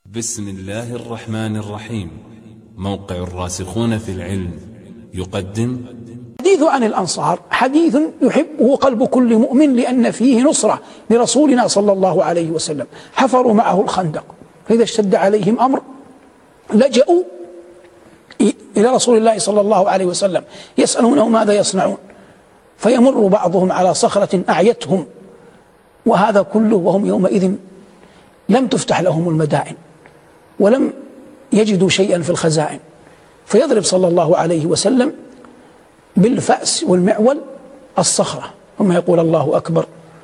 بسم الله الرحمن الرحيم. موقع الراسخون في العلم يقدم حديث عن الأنصار حديث يحبه قلب كل مؤمن، لأن فيه نصرة لرسولنا صلى الله عليه وسلم. حفروا معه الخندق، فإذا اشتد عليهم أمر لجأوا إلى رسول الله صلى الله عليه وسلم يسألونه ماذا يصنعون، فيمر بعضهم على صخرة أعيتهم، وهذا كله وهم يومئذ لم تفتح لهم المدائن ولم يجدوا شيئا في الخزائن، فيضرب صلى الله عليه وسلم بالفأس والمعول الصخرة، ثم يقول الله أكبر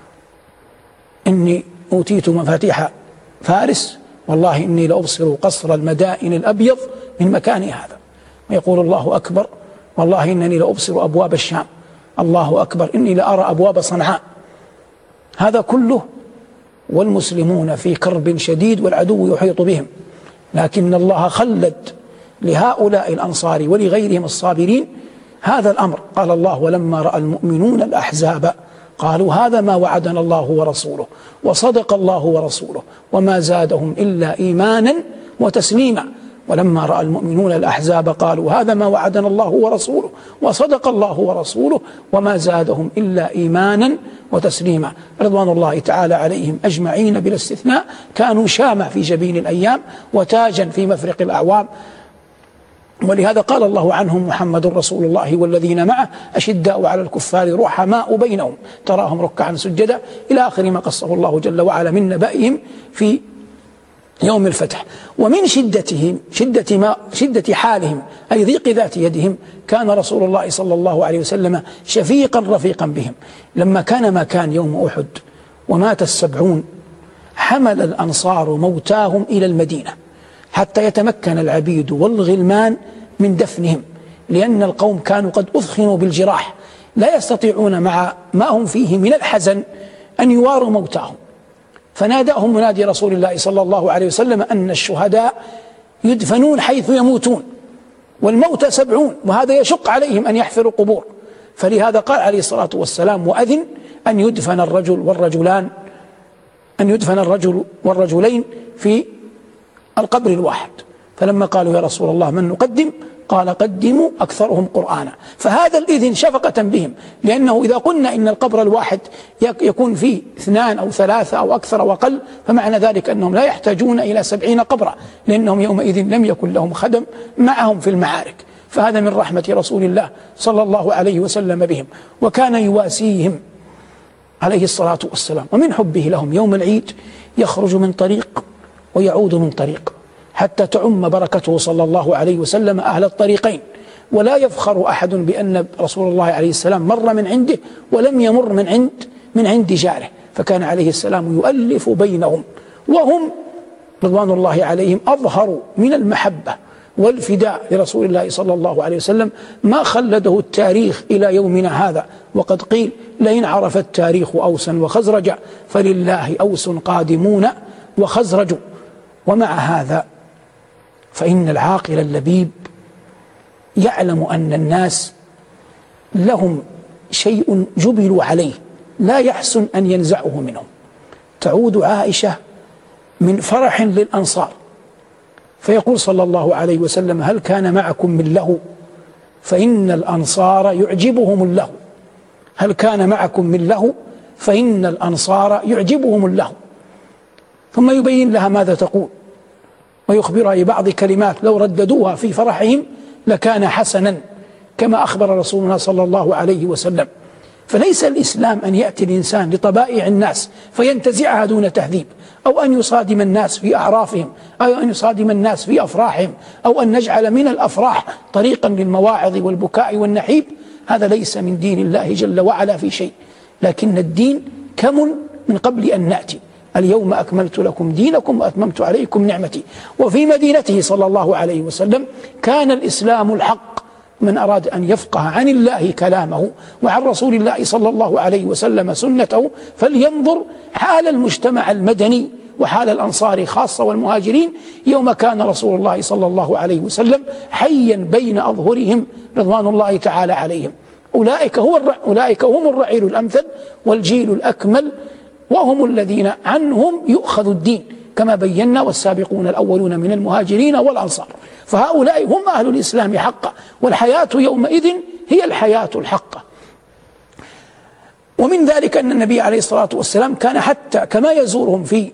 إني أوتيت مفاتيح فارس والله إني لأبصر قصر المدائن الأبيض من مكان هذا، ويقول الله أكبر والله إنني لأبصر أبواب الشام، الله أكبر إني لأرى أبواب صنعاء. هذا كله والمسلمون في كرب شديد والعدو يحيط بهم، لكن الله خلد لهؤلاء الأنصار ولغيرهم الصابرين هذا الأمر. قال الله: ولما رأى المؤمنون الأحزاب قالوا هذا ما وعدنا الله ورسوله وصدق الله ورسوله وما زادهم إلا إيمانا وتسليما. ولما رأى المؤمنون الأحزاب قالوا هذا ما وعدنا الله ورسوله وصدق الله ورسوله وما زادهم إلا إيمانا وتسليما. رضوان الله تعالى عليهم أجمعين بلا استثناء كانوا شامة في جبين الأيام وتاجا في مفرق الأعوام، ولهذا قال الله عنهم: محمد رسول الله والذين معه أشداء على الكفار رحماء بينهم تراهم ركعا سجدا، إلى آخر ما قصه الله جل وعلا من نبأهم في يوم الفتح. ومن شدة حالهم أي ضيق ذات يدهم كان رسول الله صلى الله عليه وسلم شفيقا رفيقا بهم. لما كان ما كان يوم أحد ومات 70 حمل الأنصار موتاهم إلى المدينة حتى يتمكن العبيد والغلمان من دفنهم، لأن القوم كانوا قد أثخنوا بالجراح لا يستطيعون مع ما هم فيه من الحزن أن يواروا موتاهم. فناداهم منادي رسول الله صلى الله عليه وسلم أن الشهداء يدفنون حيث يموتون والموتى 70، وهذا يشق عليهم أن يحفروا قبور، فلهذا قال عليه الصلاة والسلام: وأذن أن يدفن الرجل والرجلين في القبر الواحد. فلما قالوا: يا رسول الله من نقدم؟ قال: قدموا أكثرهم قرآنا. فهذا الإذن شفقة بهم، لأنه إذا قلنا إن القبر الواحد يكون فيه 2 أو 3 أو أكثر وقل، فمعنى ذلك أنهم لا يحتاجون إلى 70 قبرا، لأنهم يومئذ لم يكن لهم خدم معهم في المعارك. فهذا من رحمة رسول الله صلى الله عليه وسلم بهم، وكان يواسيهم عليه الصلاة والسلام. ومن حبه لهم يوم العيد يخرج من طريق ويعود من طريق حتى تعم بركته صلى الله عليه وسلم أهل الطريقين، ولا يفخر أحد بأن رسول الله عليه السلام مر من عنده ولم يمر من عند جاره، فكان عليه السلام يؤلف بينهم، وهم رضوان الله عليهم أظهروا من المحبة والفداء لرسول الله صلى الله عليه وسلم ما خلده التاريخ إلى يومنا هذا. وقد قيل: لئن عرف التاريخ أوسا وخزرجا فلله أوس قادمون وخزرج. ومع هذا فإن العاقل اللبيب يعلم أن الناس لهم شيء جبلوا عليه لا يحسن أن ينزعه منهم. تعود عائشة من فرح للأنصار فيقول صلى الله عليه وسلم: هل كان معكم من له؟ فإن الأنصار يعجبهم الله. هل كان معكم من له؟ فإن الأنصار يعجبهم الله. ثم يبين لها ماذا تقول ويخبرها ببعض كلمات لو رددوها في فرحهم لكان حسنا، كما أخبر رسولنا صلى الله عليه وسلم. فليس الإسلام أن يأتي الإنسان لطبائع الناس فينتزعها دون تهذيب، أو أن يصادم الناس في أعرافهم، أو أن يصادم الناس في أفراحهم، أو أن نجعل من الأفراح طريقا للمواعظ والبكاء والنحيب. هذا ليس من دين الله جل وعلا في شيء، لكن الدين كمل من قبل أن نأتي: اليوم أكملت لكم دينكم وأتممت عليكم نعمتي. وفي مدينته صلى الله عليه وسلم كان الإسلام الحق. من أراد أن يفقه عن الله كلامه وعن رسول الله صلى الله عليه وسلم سنته فلينظر حال المجتمع المدني وحال الأنصار خاصة والمهاجرين يوم كان رسول الله صلى الله عليه وسلم حيا بين أظهرهم رضوان الله تعالى عليهم. أولئك هم الرعيل الأمثل والجيل الأكمل، وهم الذين عنهم يؤخذ الدين، كما بينا والسابقون الأولون من المهاجرين والأنصار. فهؤلاء هم أهل الإسلام حقا، والحياة يومئذ هي الحياة الحقة. ومن ذلك أن النبي عليه الصلاة والسلام كان حتى كما يزورهم في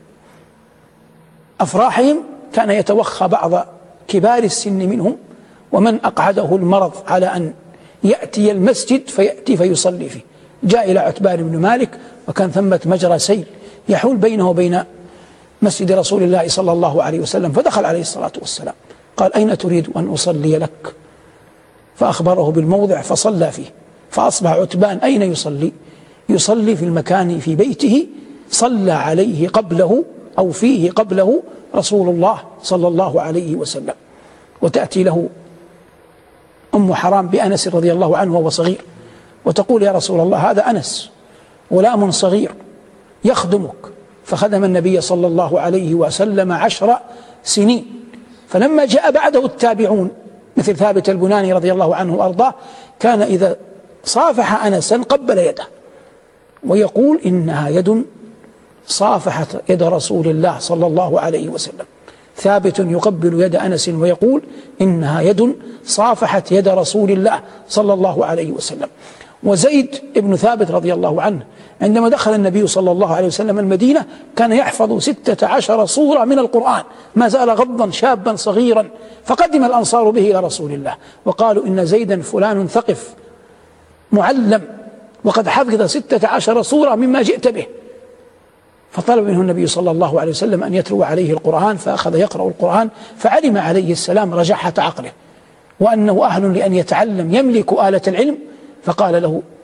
أفراحهم كان يتوخى بعض كبار السن منهم ومن أقعده المرض على أن يأتي المسجد فيأتي فيصلي فيه. جاء إلى عتبان بن مالك وكان ثمة مجرى سيل يحول بينه وبين مسجد رسول الله صلى الله عليه وسلم، فدخل عليه الصلاة والسلام قال: أين تريد أن أصلي لك؟ فأخبره بالموضع فصلى فيه. فأصبح عتبان أين يصلي؟ يصلي في المكان في بيته صلى عليه قبله أو فيه قبله رسول الله صلى الله عليه وسلم. وتأتي له أم حرام بأنس رضي الله عنه وهو صغير وتقول: يا رسول الله هذا أنس غلام صغير يخدمك. فخدم النبي صلى الله عليه وسلم 10 سنين. فلما جاء بعده التابعون مثل ثابت البناني رضي الله عنه وأرضاه كان إذا صافح أنسا قبل يده ويقول: إنها يد صافحت يد رسول الله صلى الله عليه وسلم. ثابت يقبل يد أنس ويقول: إنها يد صافحت يد رسول الله صلى الله عليه وسلم. وزيد بن ثابت رضي الله عنه عندما دخل النبي صلى الله عليه وسلم المدينة كان يحفظ 16 سورة من القرآن، ما زال غضا شابا صغيرا. فقدم الأنصار به إلى رسول الله وقالوا: إن زيدا فلان ثقف معلم وقد حفظ 16 سورة مما جئت به. فطلب منه النبي صلى الله عليه وسلم أن يتلو عليه القرآن، فأخذ يقرأ القرآن فعلم عليه السلام رجحة عقله وأنه أهل لأن يتعلم يملك آلة العلم. فقال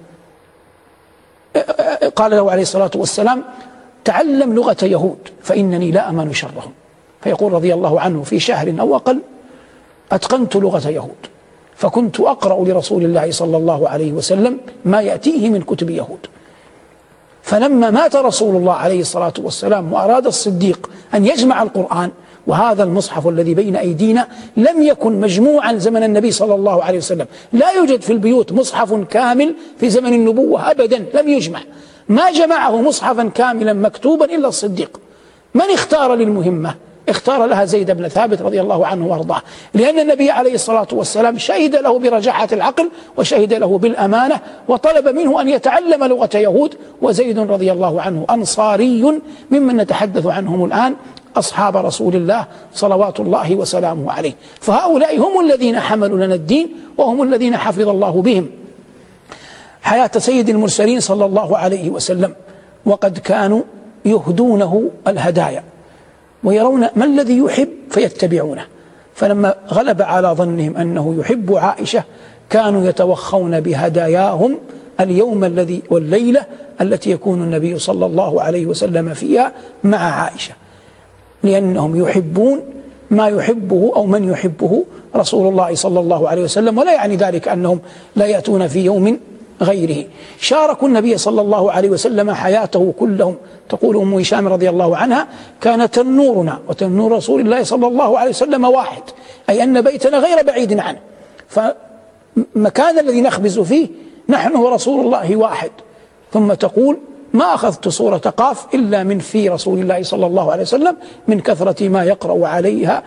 له عليه الصلاة والسلام: تعلم لغة يهود فإنني لا أمن شرهم. فيقول رضي الله عنه: في شهر أو أقل أتقنت لغة يهود، فكنت أقرأ لرسول الله صلى الله عليه وسلم ما يأتيه من كتب يهود. فلما مات رسول الله عليه الصلاة والسلام وأراد الصديق أن يجمع القرآن، وهذا المصحف الذي بين أيدينا لم يكن مجموعا زمن النبي صلى الله عليه وسلم، لا يوجد في البيوت مصحف كامل في زمن النبوة أبدا، لم يجمع، ما جمعه مصحفا كاملا مكتوبا إلا الصديق. من اختار للمهمة؟ اختار لها زيد بن ثابت رضي الله عنه وارضاه، لأن النبي عليه الصلاة والسلام شهد له برجاحة العقل وشهد له بالأمانة وطلب منه أن يتعلم لغة يهود. وزيد رضي الله عنه أنصاري ممن نتحدث عنهم الآن، أصحاب رسول الله صلوات الله وسلامه عليه. فهؤلاء هم الذين حملوا لنا الدين وهم الذين حفظ الله بهم حياة سيد المرسلين صلى الله عليه وسلم. وقد كانوا يهدونه الهدايا ويرون ما الذي يحب فيتبعونه. فلما غلب على ظنهم أنه يحب عائشة كانوا يتوخون بهداياهم اليوم الذي والليلة التي يكون النبي صلى الله عليه وسلم فيها مع عائشة، لأنهم يحبون ما يحبه أو من يحبه رسول الله صلى الله عليه وسلم، ولا يعني ذلك أنهم لا يأتون في يوم غيره. شاركوا النبي صلى الله عليه وسلم حياته كلهم. تقول أم هشام رضي الله عنها: كان تنورنا وتنور رسول الله صلى الله عليه وسلم واحد، أي أن بيتنا غير بعيد عنه، فمكان الذي نخبز فيه نحن ورسول الله واحد. ثم تقول: ما أخذت سورة قاف إلا من في رسول الله صلى الله عليه وسلم من كثرة ما يقرأ عليها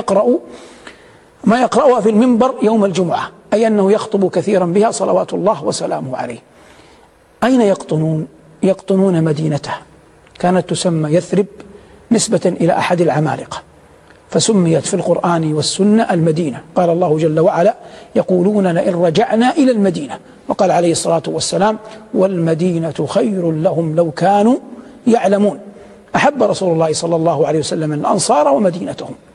ما يقرأها في المنبر يوم الجمعة، أي أنه يخطب كثيرا بها صلوات الله وسلامه عليه. أين يقطنون؟ يقطنون مدينته، كانت تسمى يثرب نسبة إلى أحد العمالقة، فسميت في القرآن والسنة المدينة. قال الله جل وعلا: يقولون لئن رجعنا إلى المدينة. وقال عليه الصلاة والسلام: والمدينة خير لهم لو كانوا يعلمون. أحب رسول الله صلى الله عليه وسلم الأنصار ومدينتهم.